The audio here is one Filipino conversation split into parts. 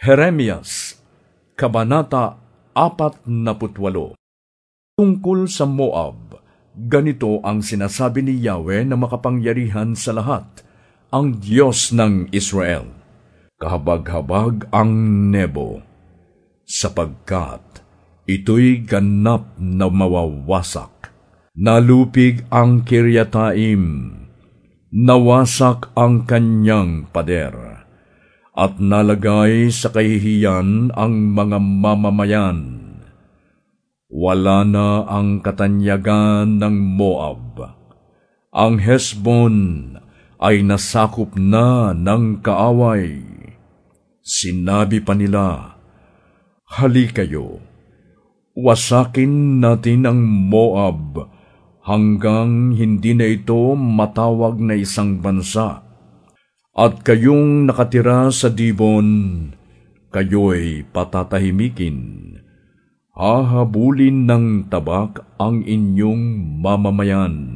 Jeremias, Kabanata 48. Tungkol sa Moab, ganito ang sinasabi ni Yahweh na makapangyarihan sa lahat, ang Diyos ng Israel. Kahabag-habag ang Nebo, sapagkat ito'y ganap na mawawasak. Nalupig ang Kiryataim, nawasak ang kanyang pader, at nalagay sa kahihiyan ang mga mamamayan. Wala na ang katanyagan ng Moab. Ang Hesbon ay nasakop na ng kaaway. Sinabi pa nila, halikayo, wasakin natin ang Moab hanggang hindi na ito matawag na isang bansa. At kayong nakatira sa Dibon, kayo'y patatahimikin. Hahabulin ng tabak ang inyong mamamayan.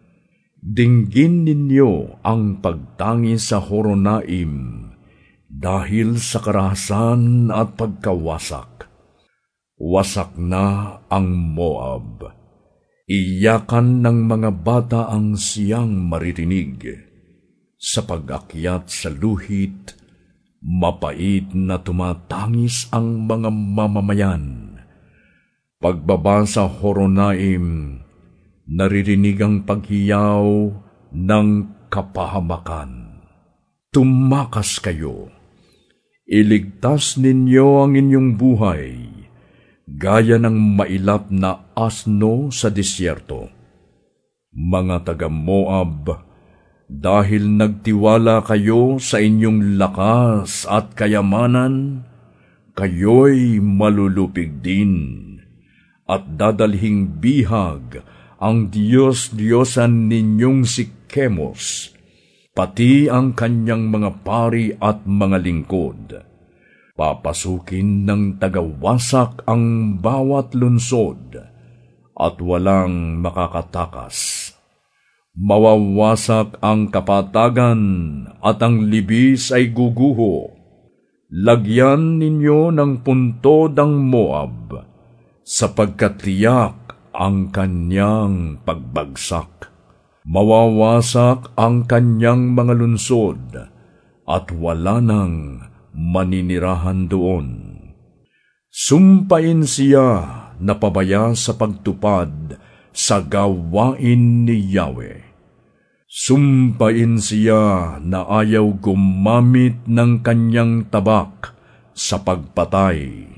Dinggin ninyo ang pagtangi sa Horonaim dahil sa karahasan at pagkawasak. Wasak na ang Moab. Iyakan ng mga bata ang siyang maririnig. Sa pag-akyat sa luhit, mapait na tumatangis ang mga mamamayan. Pagbaba sa Horonaim, naririnig ang paghiyaw ng kapahamakan. Tumakas kayo, iligtas ninyo ang inyong buhay, gaya ng mailap na asno sa disyerto. Mga taga-Moab, dahil nagtiwala kayo sa inyong lakas at kayamanan, kayo'y malulupig din, at dadalhing bihag ang Diyos-Diyosan ninyong si Chemos, pati ang kanyang mga pari at mga lingkod. Papasukin ng tagawasak ang bawat lunsod, at walang makakatakas. Mawawasak ang kapatagan at ang libis ay guguho. Lagyan ninyo ng puntod ang Moab, sapagkat tiyak ang kanyang pagbagsak. Mawawasak ang kanyang mga lunsod, at wala nang maninirahan doon. Sumpain siya na pabaya sa pagtupad sa gawain ni Yahweh. Sumpain siya na ayaw gumamit ng kanyang tabak sa pagpatay.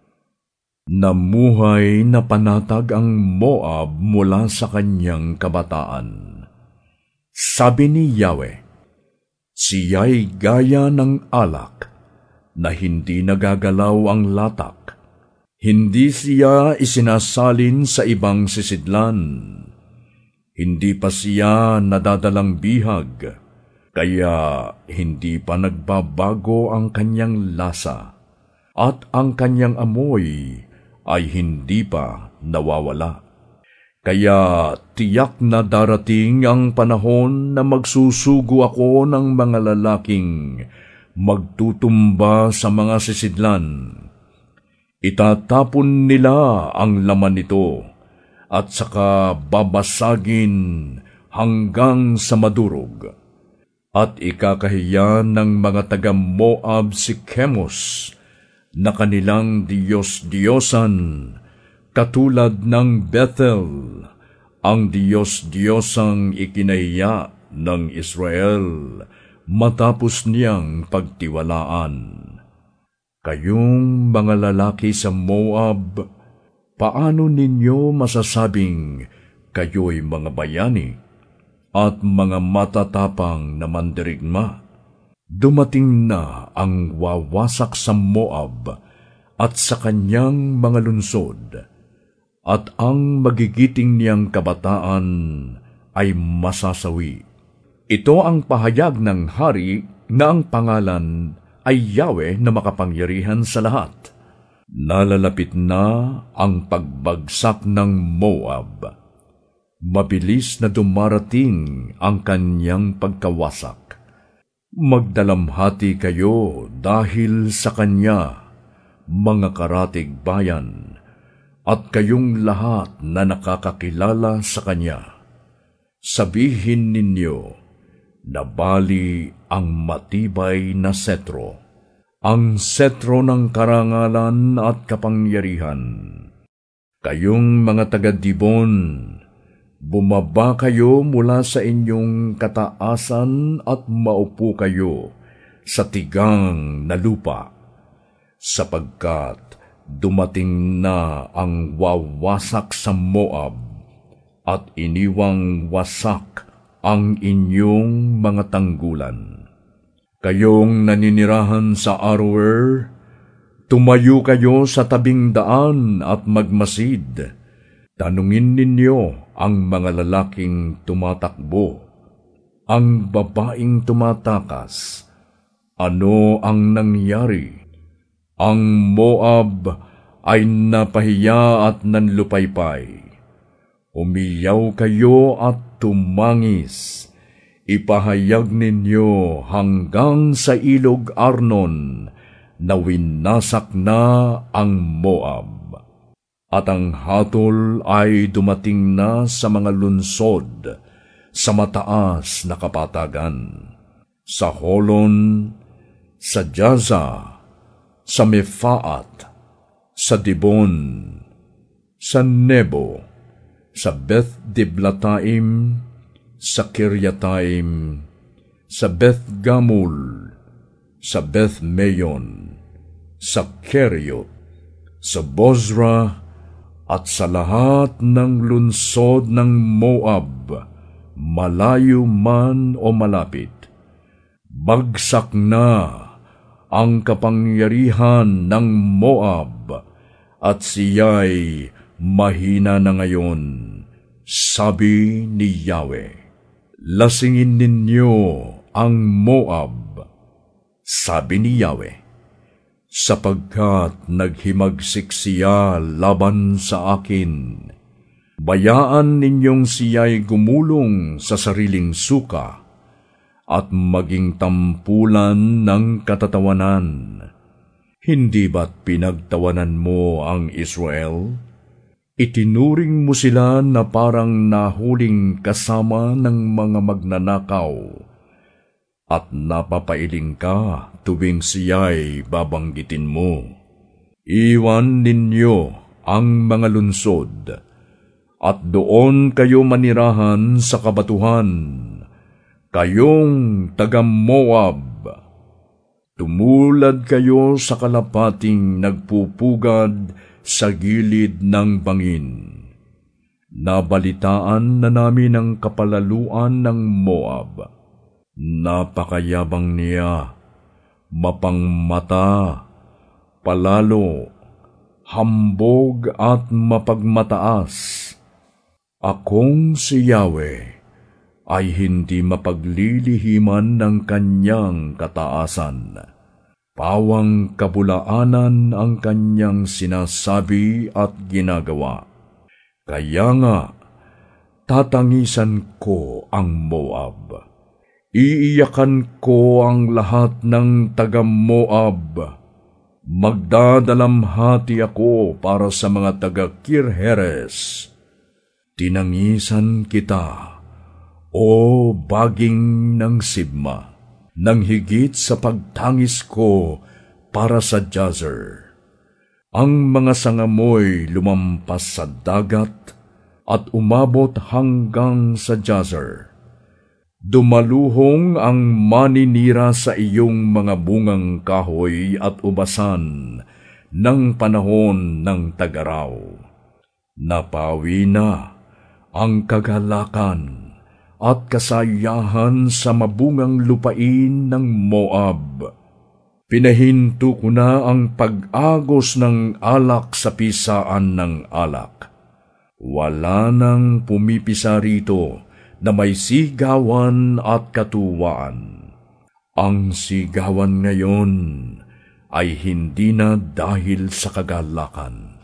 Namuhay na panatag ang Moab mula sa kanyang kabataan. Sabi ni Yahweh, siya'y gaya ng alak na hindi nagagalaw ang latak. Hindi siya isinasalin sa ibang sisidlan. Hindi pa siya nadadalang bihag, kaya hindi pa nagbabago ang kanyang lasa, at ang kanyang amoy ay hindi pa nawawala. Kaya tiyak na darating ang panahon na magsusugo ako ng mga lalaking magtutumba sa mga sisidlan. Itatapon nila ang laman nito, at saka babasagin hanggang sa madurog. At ikakahiya ng mga taga-Moab si Chemos, na kanilang Diyos-Diyosan, katulad ng Bethel, ang Diyos-Diyosang ikinahiya ng Israel, matapos niyang pagtiwalaan. Kayong mga lalaki sa Moab, paano ninyo masasabing kayo'y mga bayani at mga matatapang na mandirigma? Dumating na ang wawasak sa Moab at sa kanyang mga lunsod, at ang magigiting niyang kabataan ay masasawi. Ito ang pahayag ng hari na ang pangalan ay Yahweh na makapangyarihan sa lahat. Nalalapit na ang pagbagsak ng Moab. Mabilis na dumarating ang kanyang pagkawasak. Magdalamhati kayo dahil sa Kanya, mga karatig bayan, at kayong lahat na nakakakilala sa Kanya. Sabihin ninyo, nabali ang matibay na setro, ang setro ng karangalan at kapangyarihan. Kayong mga taga-Dibon, bumaba kayo mula sa inyong kataasan at maupo kayo sa tigang na lupa, sapagkat dumating na ang wawasak sa Moab at iniwang wasak ang inyong mga tanggulan. Kayong naninirahan sa Aroer, tumayo kayo sa tabing daan at magmasid. Tanungin ninyo ang mga lalaking tumatakbo, ang babaeng tumatakas. Ano ang nangyari? Ang Moab ay napahiya at nanlupaypay. Umiyaw kayo at tumangis. Ipahayag ninyo hanggang sa ilog Arnon na winasak na ang Moab. At ang hatol ay dumating na sa mga lunsod, sa mataas na kapatagan, sa Holon, sa Jaza, sa Mefaat, sa Dibon, sa Nebo, sa Beth-Diblataim, sa Kiryataim, sa Beth-Gamul, sa Beth-Meyon, sa Keriot, sa Bozra, at sa lahat ng lunsod ng Moab, malayo man o malapit. Bagsak na ang kapangyarihan ng Moab, at siya'y mahina na ngayon, sabi ni Yahweh. Lasingin ninyo ang Moab, sabi ni Yahweh, sapagkat naghimagsik siya laban sa akin. Bayaan ninyong siya'y gumulong sa sariling suka at maging tampulan ng katatawanan. Hindi ba't pinagtawanan mo ang Israel? Itinuring mo sila na parang nahuling kasama ng mga magnanakaw, at napapailing ka tuwing siya'y babanggitin mo. Iwan ninyo ang mga lunsod, at doon kayo manirahan sa kabatuhan, kayong taga-Moab. Tumulad kayo sa kalapating nagpupugad sa gilid ng bangin. Nabalitaan na namin ang kapalaluan ng Moab. Napakayabang niya, mapangmata, palalo, hambog at mapagmataas. Akong si Yahweh ay hindi mapaglilihiman ng kanyang kataasan. Pawang kabulaanan ang kanyang sinasabi at ginagawa. Kaya nga, tatangisan ko ang Moab. Iiyakan ko ang lahat ng taga-Moab. Magdadalamhati ako para sa mga taga-Kirheres. Tinangisan kita, o baging ng Sibma, nang higit sa pagtangis ko para sa Jazer. Ang mga sangamoy lumampas sa dagat at umabot hanggang sa Jazer. Dumaluhong ang maninira sa iyong mga bungang kahoy at ubasan ng panahon ng tag-araw. Napawi na ang kagalakan at kasayahan sa mabungang lupain ng Moab. Pinahinto ko na ang pag-agos ng alak sa pisaan ng alak. Wala nang pumipisa rito na may sigawan at katuwaan. Ang sigawan ngayon ay hindi na dahil sa kagalakan.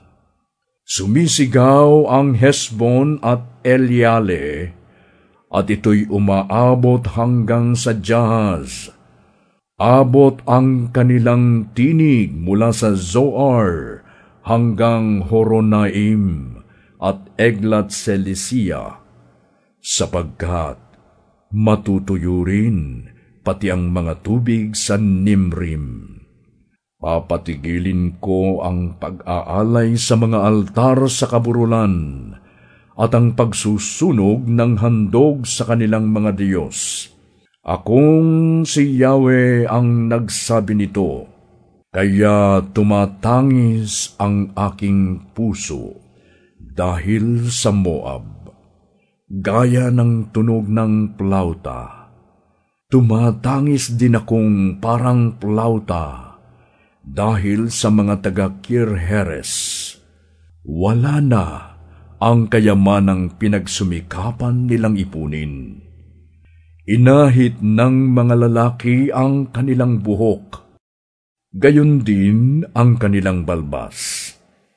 Sumisigaw ang Hesbon at Eleale, at ito'y umaabot hanggang sa Jahaz. Abot ang kanilang tinig mula sa Zoar hanggang Horonaim at Eglat Selisia, sapagkat matutuyo rin pati ang mga tubig sa Nimrim. Papatigilin ko ang pag-aalay sa mga altar sa kaburulan at ang pagsusunog ng handog sa kanilang mga Diyos. Akong si Yahweh ang nagsabi nito, kaya tumatangis ang aking puso dahil sa Moab. Gaya ng tunog ng plauta, tumatangis din akong parang plauta dahil sa mga taga-Kirheres. Wala na ang kayamanang pinagsumikapan nilang ipunin. Inahit ng mga lalaki ang kanilang buhok, gayon din ang kanilang balbas.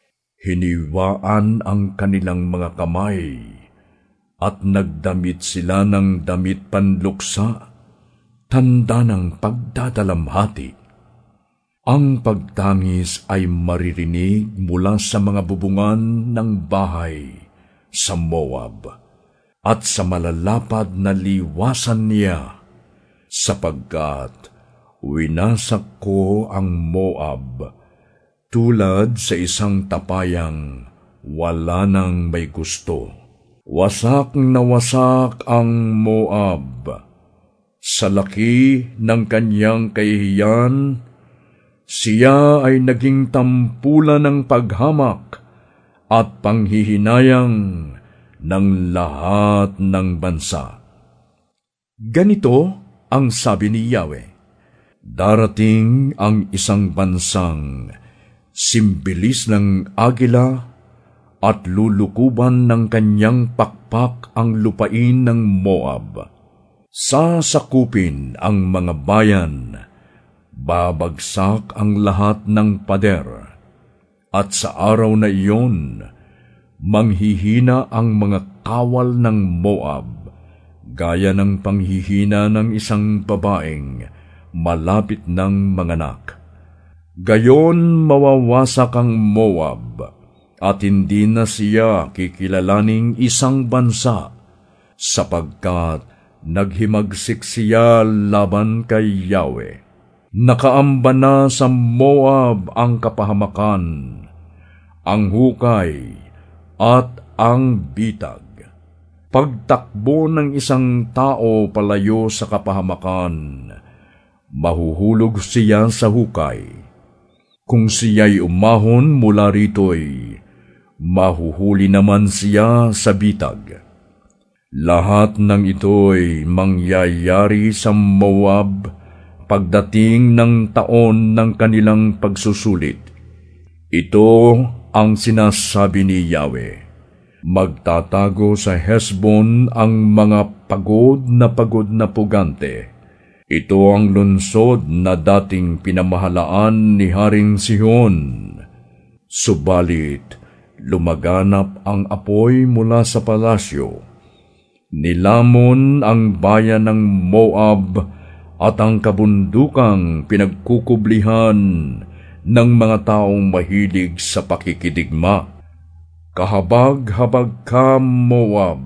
Hiniwaan ang kanilang mga kamay, at nagdamit sila ng damit panluksa, tanda ng pagdadalamhati. Ang pagtangis ay maririnig mula sa mga bubungan ng bahay sa Moab at sa malalapad na liwasan niya, sapagkat winasak ko ang Moab tulad sa isang tapayang wala nang may gusto. Wasak na wasak ang Moab sa laki ng kanyang kahihiyan. Siya ay naging tampulan ng paghamak at panghihinayang ng lahat ng bansa. Ganito ang sabi ni Yahweh, darating ang isang bansang simbilis ng agila at lulukuban ng kanyang pakpak ang lupain ng Moab. Sasakupin ang mga bayan, babagsak ang lahat ng pader, at sa araw na iyon, manghihina ang mga kawal ng Moab, gaya ng panghihina ng isang babaeng malapit ng manganak. Gayon mawawasak ang Moab, at hindi na siya kikilalaning isang bansa, sapagkat naghimagsik siya laban kay Yahweh. Nakaamba na sa Moab ang kapahamakan, ang hukay, at ang bitag. Pagtakbo ng isang tao palayo sa kapahamakan, mahuhulog siya sa hukay. Kung siya'y umahon mula rito'y, mahuhuli naman siya sa bitag. Lahat ng ito'y mangyayari sa Moab pagdating ng taon ng kanilang pagsusulit. Ito ang sinasabi ni Yahweh. Magtatago sa Hesbon ang mga pagod na pugante. Ito ang lungsod na dating pinamahalaan ni Haring Sihon. Subalit, lumaganap ang apoy mula sa palasyo. Nilamon ang bayan ng Moab at ang kabundukang pinagkukublihan ng mga taong mahilig sa pakikidigma. Kahabag-habag ka, Moab!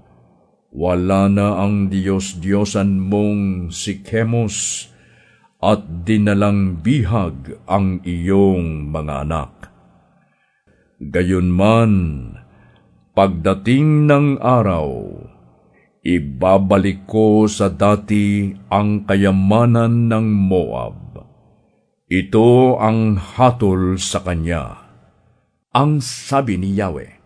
Wala na ang Diyos-Diyosan mong si Chemos, at dinalang bihag ang iyong mga anak. Gayunman, pagdating ng araw, ibabalik ko sa dati ang kayamanan ng Moab. Ito ang hatol sa kanya. Ang sabi ni Yahweh.